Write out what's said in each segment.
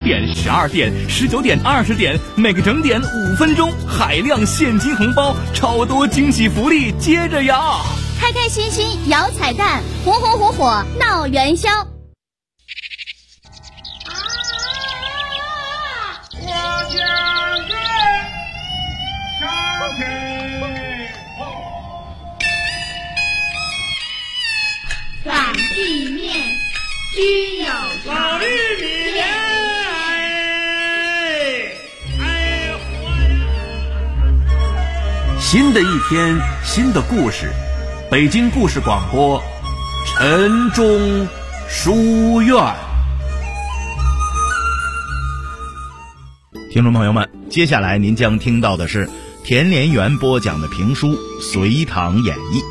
点、12点、19点、20点，每个整点5分钟，海量现金红包，超多惊喜福利接着摇！ 开开心心摇彩蛋，红红火火闹元宵。 擀地面，均有老绿米莲， 新的一天，新的故事，北京故事广播，晨钟书院。 听众朋友们，接下来您将听到的是田连元播讲的评书《隋唐演义》。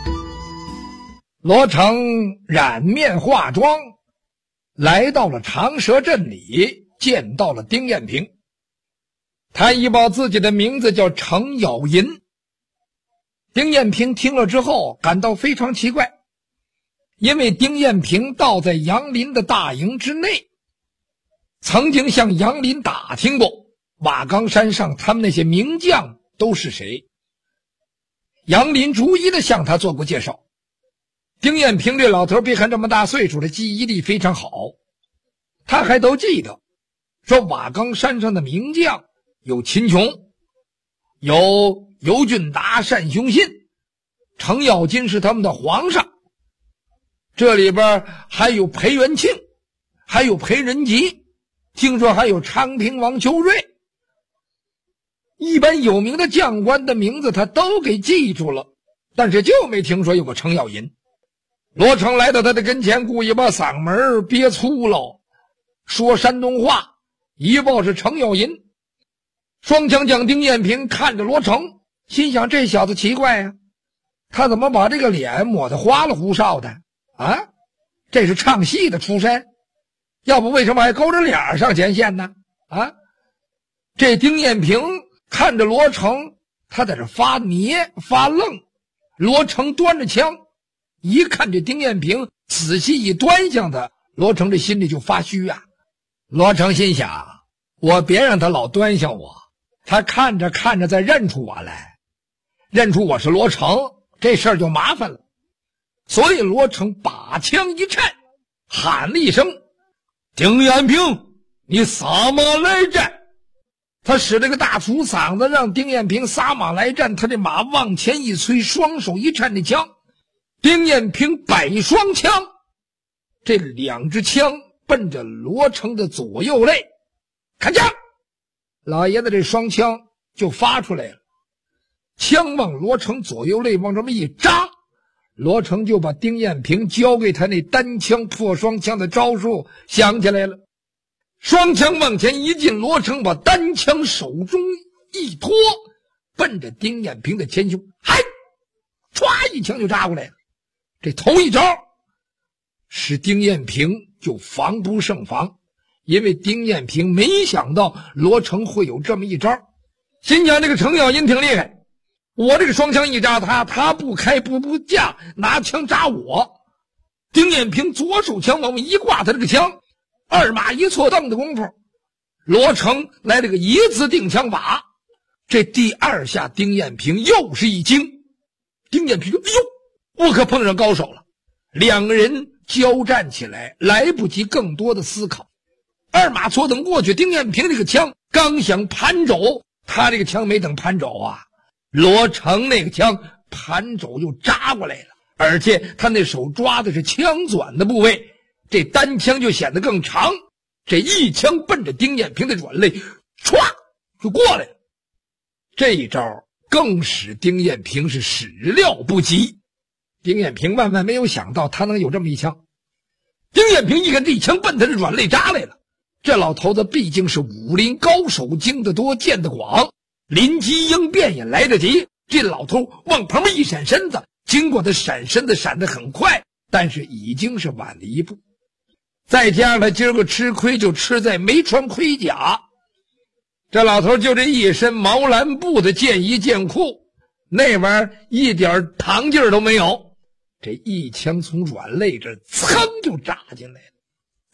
罗成染面化妆，来到了长蛇镇里，见到了丁彦平。他一报自己的名字叫程咬银。丁彦平听了之后感到非常奇怪，因为丁彦平倒在杨林的大营之内，曾经向杨林打听过瓦岗山上他们那些名将都是谁。杨林逐一的向他做过介绍。丁彦平这老头别看这么大岁数的，记忆力非常好，他还都记得说瓦岗山上的名将有秦琼，有尤俊达、单雄信，程咬金是他们的皇上，这里边还有裴元庆，还有裴仁吉，听说还有昌平王邱瑞。一般有名的将官的名字他都给记住了，但是就没听说有个程咬银。罗成来到他的跟前，故意把嗓门憋粗了，说山东话，一报是程咬银。双枪将丁彦平看着罗成，心想这小子奇怪呀，他怎么把这个脸抹得花里胡哨的啊？这是唱戏的出身，要不为什么还勾着脸上前线呢？啊！这丁彦平看着罗成，他在这发捏发愣。罗成端着枪，一看这丁彦平仔细一端详他，罗成这心里就发虚啊。罗成心想，我别让他老端详我，他看着看着再认出我来，认出我是罗成，这事儿就麻烦了。所以罗成把枪一颤，喊了一声：丁彦平，你撒马来战！他使了个大粗嗓子，让丁彦平撒马来战。他这马往前一催，双手一颤，这枪丁彦平摆双枪，这两支枪奔着罗成的左右肋，开枪！老爷子这双枪就发出来了，枪往罗成左右肋往这么一扎，罗成就把丁彦平交给他那单枪破双枪的招数想起来了。双枪往前一进，罗成把单枪手中一托，奔着丁彦平的前胸，嗨，唰一枪就扎过来了。这头一招使丁彦平就防不胜防，因为丁彦平没想到罗成会有这么一招，心想这个程咬银挺厉害，我这个双枪一扎他，他不开不架，拿枪扎我。丁彦平左手枪往外一挂，他这个枪二马一错蹬的功夫，罗成来了个一字定枪法。这第二下丁彦平又是一惊，丁彦平说：哎呦，我可碰上高手了。两个人交战起来，来不及更多的思考，二马错蹬过去，丁彦平这个枪刚想盘肘，他这个枪没等盘肘啊，罗成那个枪盘肘就扎过来了，而且他那手抓的是枪转的部位，这单枪就显得更长，这一枪奔着丁彦平的软肋唰就过来了。这一招更使丁彦平是始料不及，丁彦平万万没有想到他能有这么一枪。丁彦平一看这一枪奔他的软肋扎来了，这老头子毕竟是武林高手，经得多见得广，临机应变也来得及。这老头往旁边一闪身子，经过他闪身子闪得很快，但是已经是晚了一步。再加上他今儿个吃亏就吃在没穿盔甲，这老头就这一身毛蓝布的剑衣剑裤，那玩意儿一点糖劲儿都没有，这一枪从软肋这噌就扎进来了。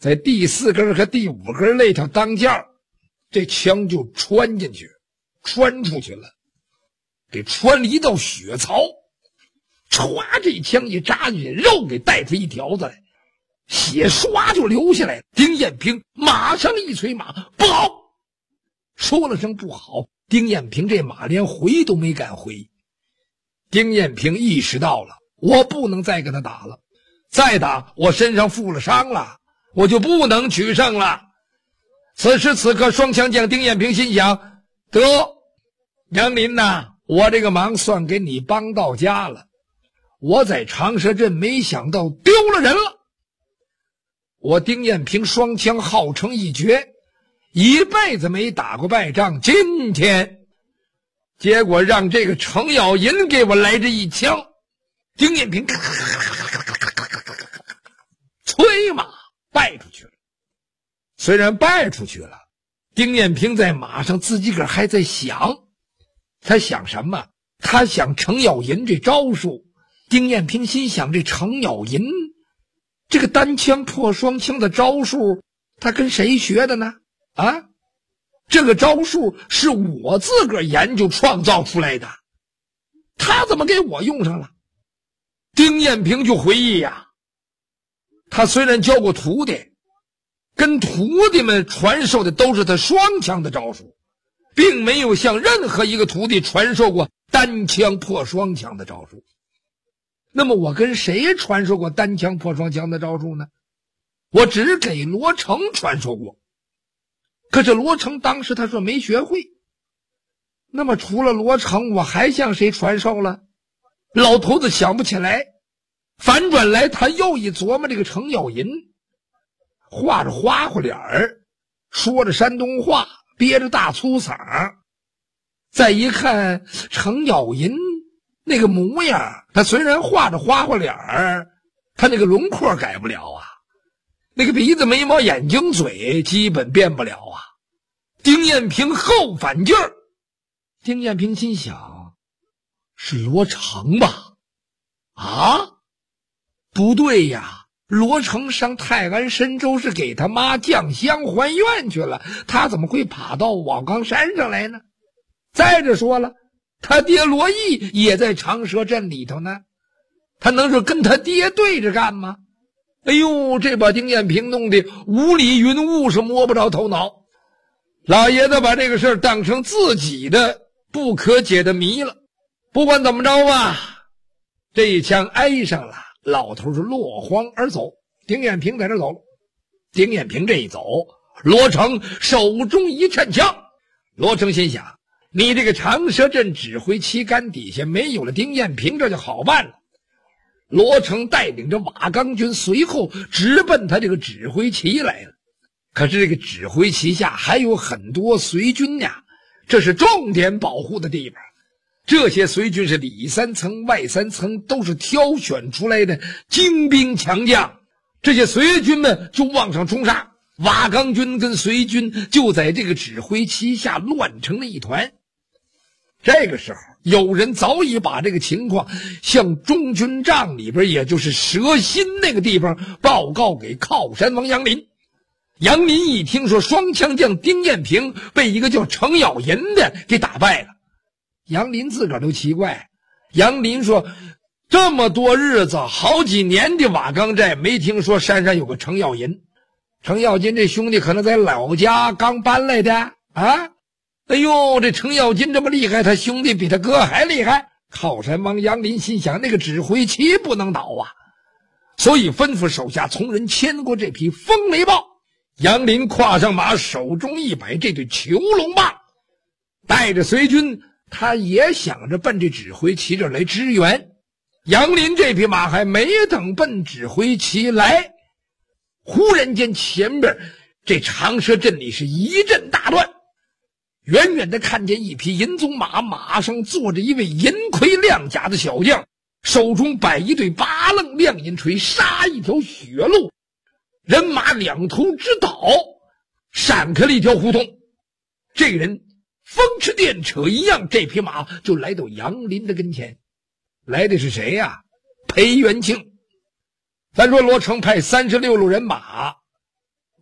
在第4根和第5根那条当间，这枪就穿进去，穿出去了，给穿了一道血槽，歘，这枪一扎进去，肉给带出一条子来，血唰就流下来。丁彦平马上一催马，不好，说了声不好，丁彦平这马连回都没敢回。丁彦平意识到了，我不能再跟他打了，再打我身上负了伤了，我就不能取胜了。此时此刻，双枪将丁彦平心想，得，杨林呐，我这个忙算给你帮到家了。我在长蛇镇没想到丢了人了。我丁彦平双枪号称一绝，一辈子没打过败仗，今天结果让这个程咬银给我来这一枪。丁彦平催马败出去了。虽然败出去了，丁彦平在马上自己个儿还在想，他想什么？他想程咬银这招数。丁彦平心想，这程咬银这个单枪破双枪的招数，他跟谁学的呢？啊，这个招数是我自个儿研究创造出来的，他怎么给我用上了？丁彦平就回忆呀，他虽然教过徒弟，跟徒弟们传授的都是他双枪的招数，并没有向任何一个徒弟传授过单枪破双枪的招数。那么我跟谁传授过单枪破双枪的招数呢？我只给罗成传授过。可是罗成当时他说没学会。那么除了罗成，我还向谁传授了？老头子想不起来。反转来，他又一琢磨，这个程咬银画着花花脸儿，说着山东话，憋着大粗嗓，再一看程咬银那个模样，他虽然画着花花脸儿，他那个轮廓改不了啊，那个鼻子眉毛眼睛嘴基本变不了啊。丁彦平后反劲儿，丁彦平心想，是罗成吧？啊，不对呀，罗成上泰安深州是给他妈降香还愿去了，他怎么会爬到瓦岗山上来呢？再者说了，他爹罗毅也在长蛇镇里头呢，他能是跟他爹对着干吗？哎呦，这把丁彦平弄得雾里云雾，是摸不着头脑。老爷子把这个事儿当成自己的不可解的谜了。不管怎么着吧，这一枪挨上了，老头是落荒而走。丁彦平在这走了。丁彦平这一走，罗成手中一颤枪。罗成心想，你这个长蛇镇指挥旗杆底下没有了丁彦平，这就好办了。罗成带领着瓦岗军随后直奔他这个指挥旗来了。可是这个指挥旗下还有很多随军呀，这是重点保护的地方。这些随军是里三层外三层，都是挑选出来的精兵强将。这些随军们就往上冲杀，瓦岗军跟随军就在这个指挥旗下乱成了一团。这个时候，有人早已把这个情况向中军帐里边，也就是蛇心那个地方报告给靠山王杨林。杨林一听说双枪将丁彦平被一个叫程咬银的给打败了，杨林自个儿都奇怪。杨林说，这么多日子好几年的瓦岗寨没听说山上有个程咬银。程咬金这兄弟可能在老家刚搬来的啊。哎呦，这程咬金这么厉害，他兄弟比他哥还厉害。靠山王杨林心想，那个指挥旗不能倒啊，所以吩咐手下从人牵过这匹风雷豹。杨林跨上马，手中一摆这对囚龙棒，带着随军，他也想着奔这指挥旗这儿来支援。杨林这匹马还没等奔指挥旗来，忽然间前边这长蛇镇里是一阵大乱。远远的看见一匹银鬃马，马上坐着一位银盔亮甲的小将，手中摆一对八棱亮银锤，杀一条血路，人马两头直倒，闪开了一条胡同。这个人风驰电掣一样，这匹马就来到杨林的跟前。来的是谁呀？裴元庆。咱说罗成派36路人马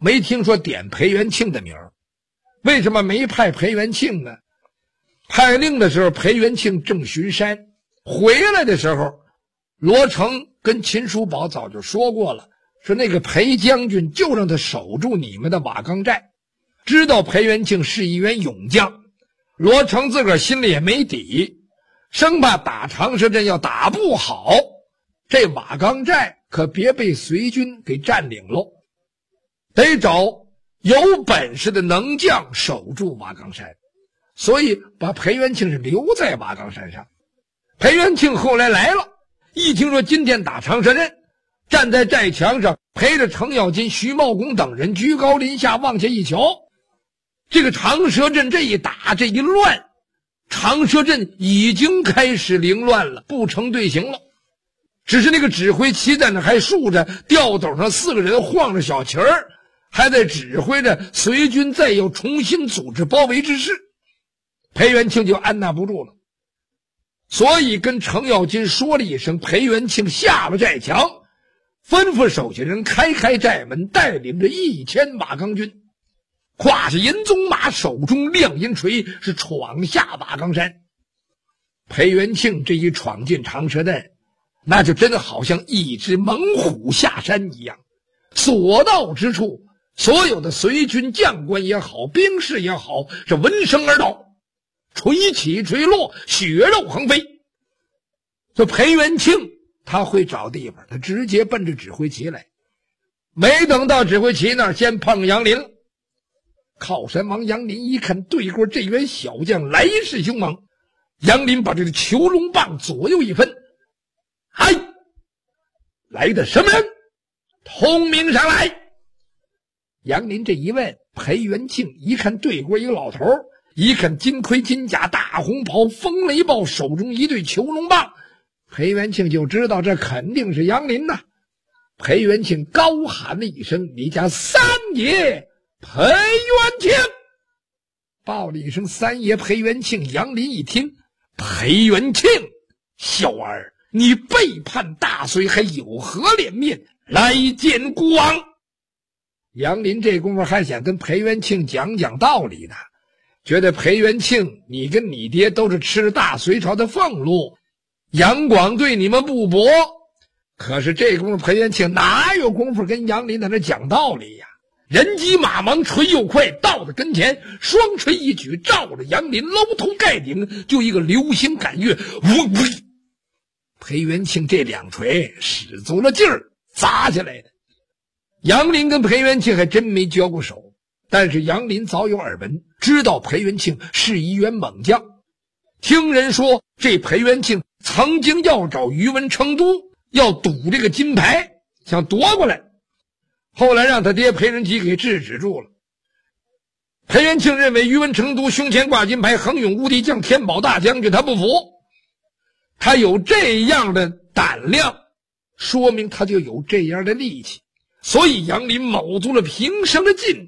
没听说点裴元庆的名儿。为什么没派裴元庆呢？派令的时候，裴元庆正巡山，回来的时候，罗成跟秦叔宝早就说过了，说那个裴将军就让他守住你们的瓦岗寨。知道裴元庆是一员勇将，罗成自个儿心里也没底，生怕打长蛇阵要打不好，这瓦岗寨可别被隋军给占领喽，得找有本事的能将守住瓦岗山，所以把裴元庆是留在瓦岗山上。裴元庆后来来了，一听说今天打长蛇阵，站在寨墙上陪着程咬金、徐茂公等人居高临下往下一瞧，这个长蛇阵这一打，这一乱，长蛇阵已经开始凌乱了，不成队形了。只是那个指挥旗在那还竖着，吊斗上4个人晃着小旗儿，还在指挥着隋军再要重新组织包围之势。裴元庆就按捺不住了，所以跟程咬金说了一声，裴元庆下了寨墙，吩咐手下人开寨门，带领着1000瓦岗军，胯下银鬃马，手中亮银锤，是闯下瓦岗山。裴元庆这一闯进长蛇阵，那就真的好像一只猛虎下山一样，所到之处，所有的隋军将官也好，兵士也好，是闻声而倒，垂起垂落，血肉横飞。这裴元庆他会找地方，他直接奔着指挥旗来，没等到指挥旗那儿，先碰杨林了。靠山王杨林一看对过这员小将来势凶猛，杨林把这个囚龙棒左右一分，嗨，来的什么人？通名上来。杨林这一问，裴元庆一看对过一个老头，一看金盔金甲大红袍，风雷豹，手中一对囚龙棒，裴元庆就知道这肯定是杨林呐。裴元庆高喊了一声：“你家三爷裴元庆！”报了一声三爷裴元庆。杨林一听，裴元庆，小儿，你背叛大隋，还有何脸面来见国王？杨林这功夫还想跟裴元庆讲道理呢，觉得裴元庆你跟你爹都是吃大隋朝的俸禄，杨广对你们不薄。可是这功夫裴元庆哪有功夫跟杨林在那讲道理呀？人急马忙，锤又快，到了跟前，双锤一举，照着杨林搂头盖顶，就一个流星赶月，呜！裴元庆这2锤使足了劲儿砸下来的。杨林跟裴元庆还真没交过手，但是杨林早有耳闻，知道裴元庆是一员猛将。听人说这裴元庆曾经要找于文成都，要赌这个金牌，想夺过来，后来让他爹裴仁吉给制止住了。裴元庆认为于文成都胸前挂金牌，横勇无敌将，天宝大将军，他不服。他有这样的胆量，说明他就有这样的力气。所以杨林卯足了平生的劲，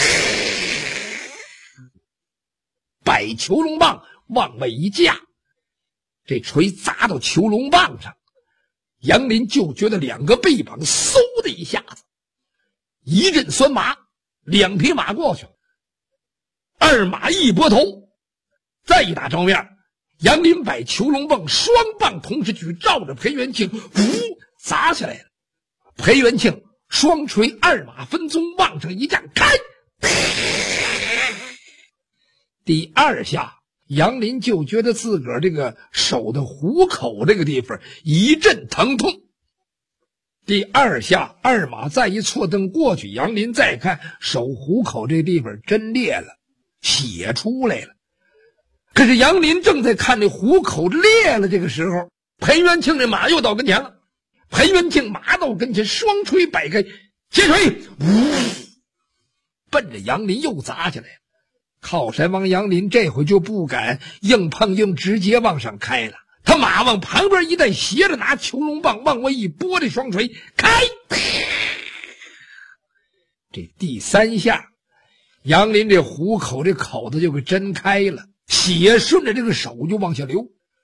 摆囚龙棒往外一架，这锤砸到囚龙棒上，杨林就觉得2个背膀嗖的一下子，一阵酸麻，2匹马过去了，2马一拨头，再一打照面，杨林摆囚龙棒，双棒同时举，照着裴元庆呜砸下来了。裴元庆双锤2马分鬃往上一架，开！第2下，杨林就觉得自个儿这个手的虎口这个地方一阵疼痛。第2下，2马再一错蹬过去，杨林再看手虎口这地方真裂了，血出来了。可是杨林正在看这虎口裂了，这个时候裴元庆这马又到跟前了。裴元庆马到跟前，双锤摆开，接锤，呜，奔着杨林又砸下来了。靠山王杨林这回就不敢硬碰硬，直接往上开了。他马往旁边一带，斜着拿囚龙棒往外一拨，这双锤开。这第3下，杨林这虎口这口子就给真开了，血顺着这个手就往下流。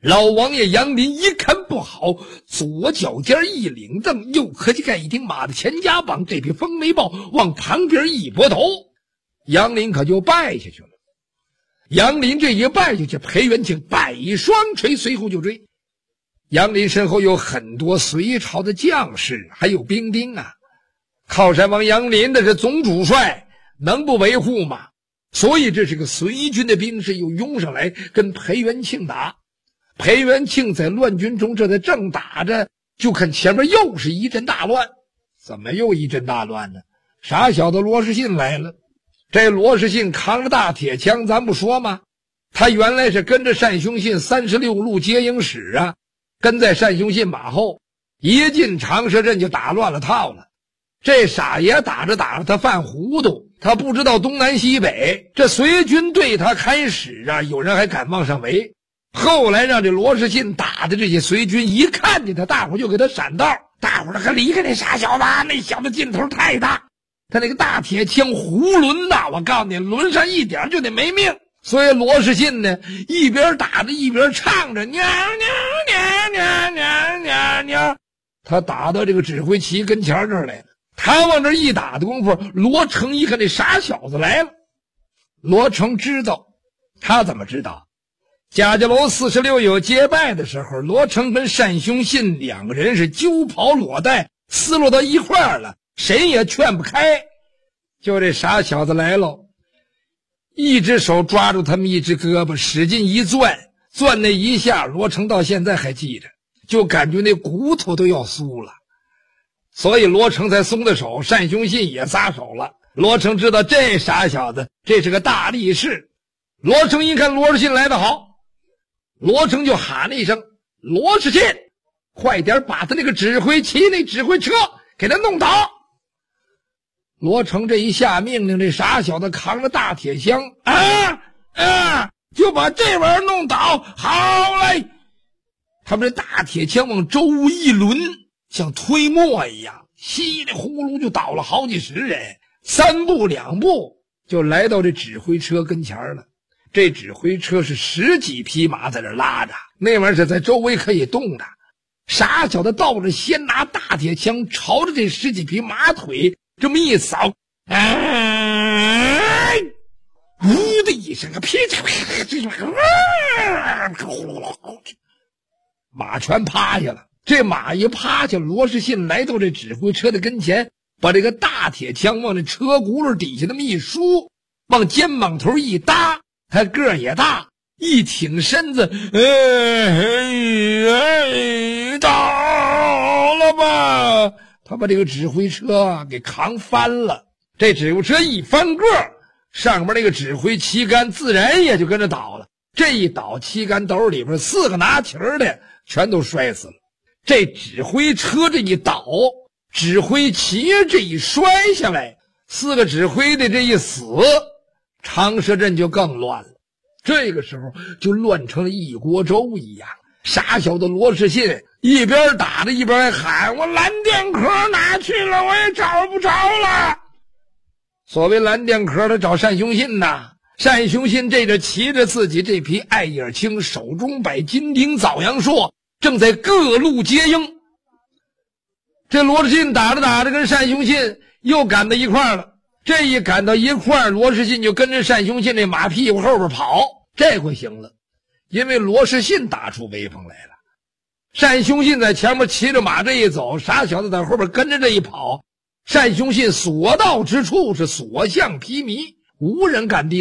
老王爷杨林一看不好，左脚尖一领蹬，右合计干一顶马的前夹绑，这匹风雷豹往旁边一拨头，杨林可就败下去了。杨林这一败下去，裴元庆百双锤随后就追。杨林身后有很多隋朝的将士，还有兵丁啊。靠山王杨林的是总主帅，能不维护吗？所以这是个隋军的兵士又拥上来跟裴元庆打。裴元庆在乱军中这才正打着，就看前面又是一阵大乱。怎么又一阵大乱呢？傻小子罗士信来了。这罗士信扛着大铁枪，咱不说吗？他原来是跟着单雄信36路接应使啊，跟在单雄信马后，一进长蛇阵就打乱了套了。这傻爷打着打着他犯糊涂，他不知道东南西北，这隋军对他开始啊，有人还敢往上围。后来让这罗士信打的这些隋军一看见他，大伙就给他闪道，大伙可离开那傻小子，那小子劲头太大，他那个大铁枪囫囵呐，我告诉你，抡上一点就得没命。所以罗士信呢，一边打着一边唱着娘娘娘娘娘娘娘，他打到这个指挥旗跟前这儿来了。他往这一打的功夫，罗成一看这傻小子来了。罗成知道，他怎么知道？贾家楼46有结拜的时候，罗成跟单雄信两个人是揪袍裸带，撕落到一块儿了，谁也劝不开。就这傻小子来了，一只手抓住他们一只胳膊，使劲一攥，攥那一下，罗成到现在还记着，就感觉那骨头都要酥了。所以罗成才松的手，单雄信也撒手了。罗成知道这傻小子这是个大力士。罗成一看罗士信来得好，罗成就喊了一声：罗士信，快点把他那个指挥旗那指挥车给他弄倒。罗成这一下命令，这傻小子扛着大铁箱就把这玩意儿弄倒。好嘞，他们这大铁枪往周围一轮，像推磨一样，稀里呼噜就倒了好几十人，三步两步就来到这指挥车跟前了。这指挥车是10几匹马在这拉着，那玩意儿是在周围可以动的。傻小子倒着先拿大铁枪朝着这10几匹马腿这么一扫，呜的一声，噼里马全趴下了。这马一趴下，罗士信来到这指挥车的跟前，把这个大铁枪往这车轱辘底下那么一梳，往肩膀头一搭，他个儿也大，一挺身子，倒了吧！他把这个指挥车给扛翻了。这指挥车一翻个，上面那个指挥旗杆自然也就跟着倒了。这一倒，旗杆斗里边4个拿旗儿的全都摔死了。这指挥车这一倒，指挥旗这一摔下来，4个指挥的这一死，长蛇阵就更乱了。这个时候就乱成了一锅粥一样。傻小子罗士信一边打着一边还喊：我蓝靛壳哪去了？我也找不着了。所谓蓝靛壳，他找单雄信呐。单雄信这着骑着自己这匹艾叶青，手中摆金钉枣阳硕，正在各路接应。这罗士信打着打着跟单雄信又赶到一块儿了。这一赶到一块儿，罗士信就跟着单雄信这马屁股后边跑。这回行了，因为罗士信打出威风来了。单雄信在前面骑着马这一走，傻小子在后边跟着这一跑，单雄信所到之处是所向披靡，无人敢敌。